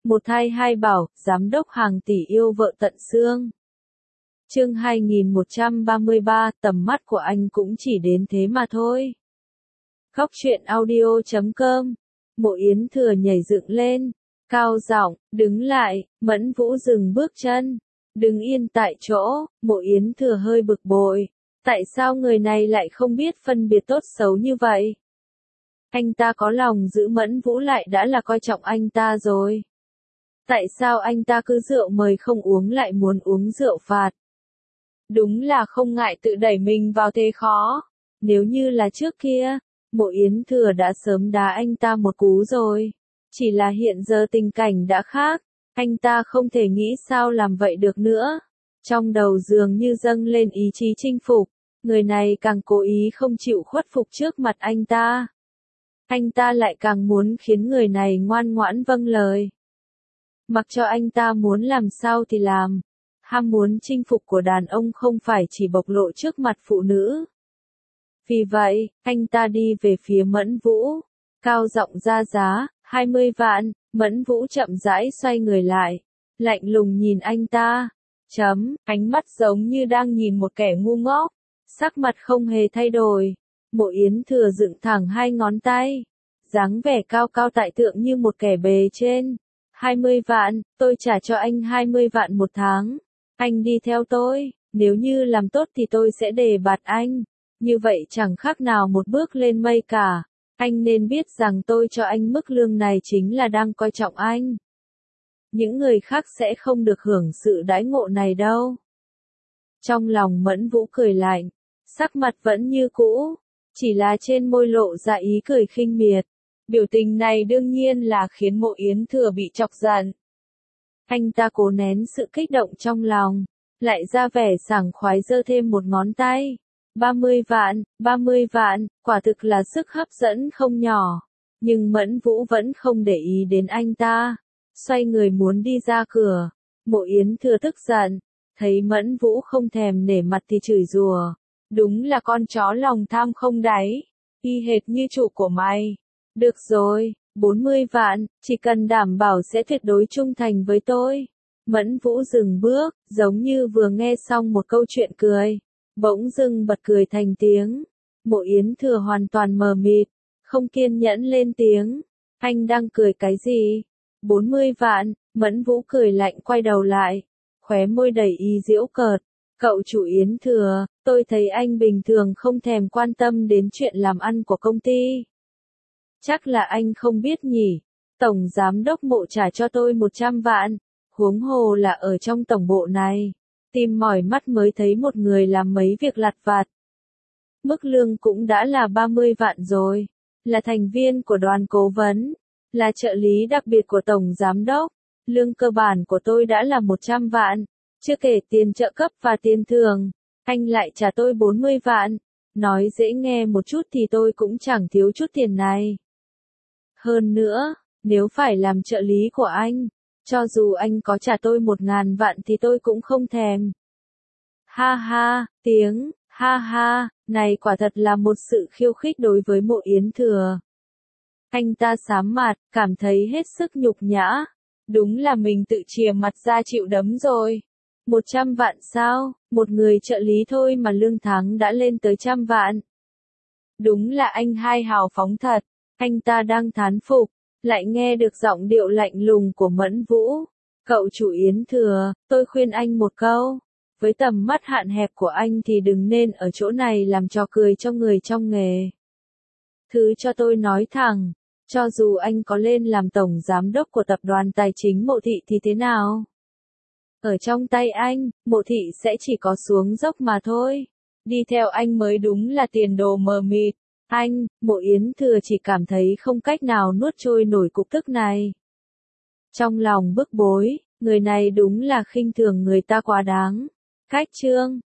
Một thai hai bảo, giám đốc hàng tỷ yêu vợ tận xương. Chương 2133, tầm mắt của anh cũng chỉ đến thế mà thôi. Khóc chuyện audio.com. Mộ Yến Thừa nhảy dựng lên, cao giọng, đứng lại, Mẫn Vũ dừng bước chân, đứng yên tại chỗ. Mộ Yến Thừa hơi bực bội, tại sao người này lại không biết phân biệt tốt xấu như vậy? Anh ta có lòng giữ Mẫn Vũ lại đã là coi trọng anh ta rồi. Tại sao anh ta cứ rượu mời không uống lại muốn uống rượu phạt? Đúng là không ngại tự đẩy mình vào thế khó. Nếu như là trước kia, Mộ Yến Thừa đã sớm đá anh ta một cú rồi. Chỉ là hiện giờ tình cảnh đã khác, anh ta không thể nghĩ sao làm vậy được nữa. Trong đầu dường như dâng lên ý chí chinh phục, người này càng cố ý không chịu khuất phục trước mặt anh ta. Anh ta lại càng muốn khiến người này ngoan ngoãn vâng lời. Mặc cho anh ta muốn làm sao thì làm. Ham muốn chinh phục của đàn ông không phải chỉ bộc lộ trước mặt phụ nữ. Vì vậy, anh ta đi về phía Mẫn Vũ, cao giọng ra giá, 20 vạn, Mẫn Vũ chậm rãi xoay người lại, lạnh lùng nhìn anh ta. Ánh mắt giống như đang nhìn một kẻ ngu ngốc, sắc mặt không hề thay đổi. Mộ Yến Thừa dựng thẳng hai ngón tay, dáng vẻ cao cao tại thượng như một kẻ bề trên. 20 vạn, tôi trả cho anh 20 vạn một tháng. Anh đi theo tôi, nếu như làm tốt thì tôi sẽ đề bạt anh. Như vậy chẳng khác nào một bước lên mây cả. Anh nên biết rằng tôi cho anh mức lương này chính là đang coi trọng anh. Những người khác sẽ không được hưởng sự đãi ngộ này đâu. Trong lòng Mẫn Vũ cười lạnh, sắc mặt vẫn như cũ, chỉ là trên môi lộ ra ý cười khinh miệt. Biểu tình này đương nhiên là khiến Mộ Yến Thừa bị chọc giận. Anh ta cố nén sự kích động trong lòng, lại ra vẻ sảng khoái giơ thêm một ngón tay. 30 vạn, quả thực là sức hấp dẫn không nhỏ. Nhưng Mẫn Vũ vẫn không để ý đến anh ta, xoay người muốn đi ra cửa. Mộ Yến Thừa tức giận, thấy Mẫn Vũ không thèm nể mặt thì chửi rủa. Đúng là con chó lòng tham không đáy, y hệt như chủ của mày. Được rồi, 40 vạn, chỉ cần đảm bảo sẽ tuyệt đối trung thành với tôi. Mẫn Vũ dừng bước, giống như vừa nghe xong một câu chuyện cười. Bỗng dưng bật cười thành tiếng. Mộ Yến Thừa hoàn toàn mờ mịt, không kiên nhẫn lên tiếng. Anh đang cười cái gì? 40 vạn, Mẫn Vũ cười lạnh quay đầu lại, khóe môi đầy ý giễu cợt. Cậu chủ Yến Thừa, tôi thấy anh bình thường không thèm quan tâm đến chuyện làm ăn của công ty. Chắc là anh không biết nhỉ, Tổng Giám đốc Mộ trả cho tôi 100 vạn, huống hồ là ở trong tổng bộ này. Tìm mỏi mắt mới thấy một người làm mấy việc lặt vặt. Mức lương cũng đã là 30 vạn rồi, là thành viên của đoàn cố vấn, là trợ lý đặc biệt của Tổng Giám đốc. Lương cơ bản của tôi đã là 100 vạn, chưa kể tiền trợ cấp và tiền thưởng, anh lại trả tôi 40 vạn. Nói dễ nghe một chút thì tôi cũng chẳng thiếu chút tiền này. Hơn nữa, nếu phải làm trợ lý của anh, cho dù anh có trả tôi 1.000 vạn thì tôi cũng không thèm. Ha ha, tiếng, ha ha, này quả thật là một sự khiêu khích đối với Mộ Yến Thừa. Anh ta sám mặt, cảm thấy hết sức nhục nhã. Đúng là mình tự chìa mặt ra chịu đấm rồi. 100 vạn sao, một người trợ lý thôi mà lương tháng đã lên tới 100 vạn. Đúng là anh hai hào phóng thật. Anh ta đang thán phục, lại nghe được giọng điệu lạnh lùng của Mẫn Vũ. Cậu chủ Yến Thừa, tôi khuyên anh một câu. Với tầm mắt hạn hẹp của anh thì đừng nên ở chỗ này làm trò cười cho người trong nghề. Thứ cho tôi nói thẳng, cho dù anh có lên làm tổng giám đốc của tập đoàn tài chính Mộ Thị thì thế nào? Ở trong tay anh, Mộ Thị sẽ chỉ có xuống dốc mà thôi. Đi theo anh mới đúng là tiền đồ mờ mịt. Anh, Mộ Yến Thừa chỉ cảm thấy không cách nào nuốt trôi nổi cục tức này. Trong lòng bức bối, người này đúng là khinh thường người ta quá đáng. Khách chương.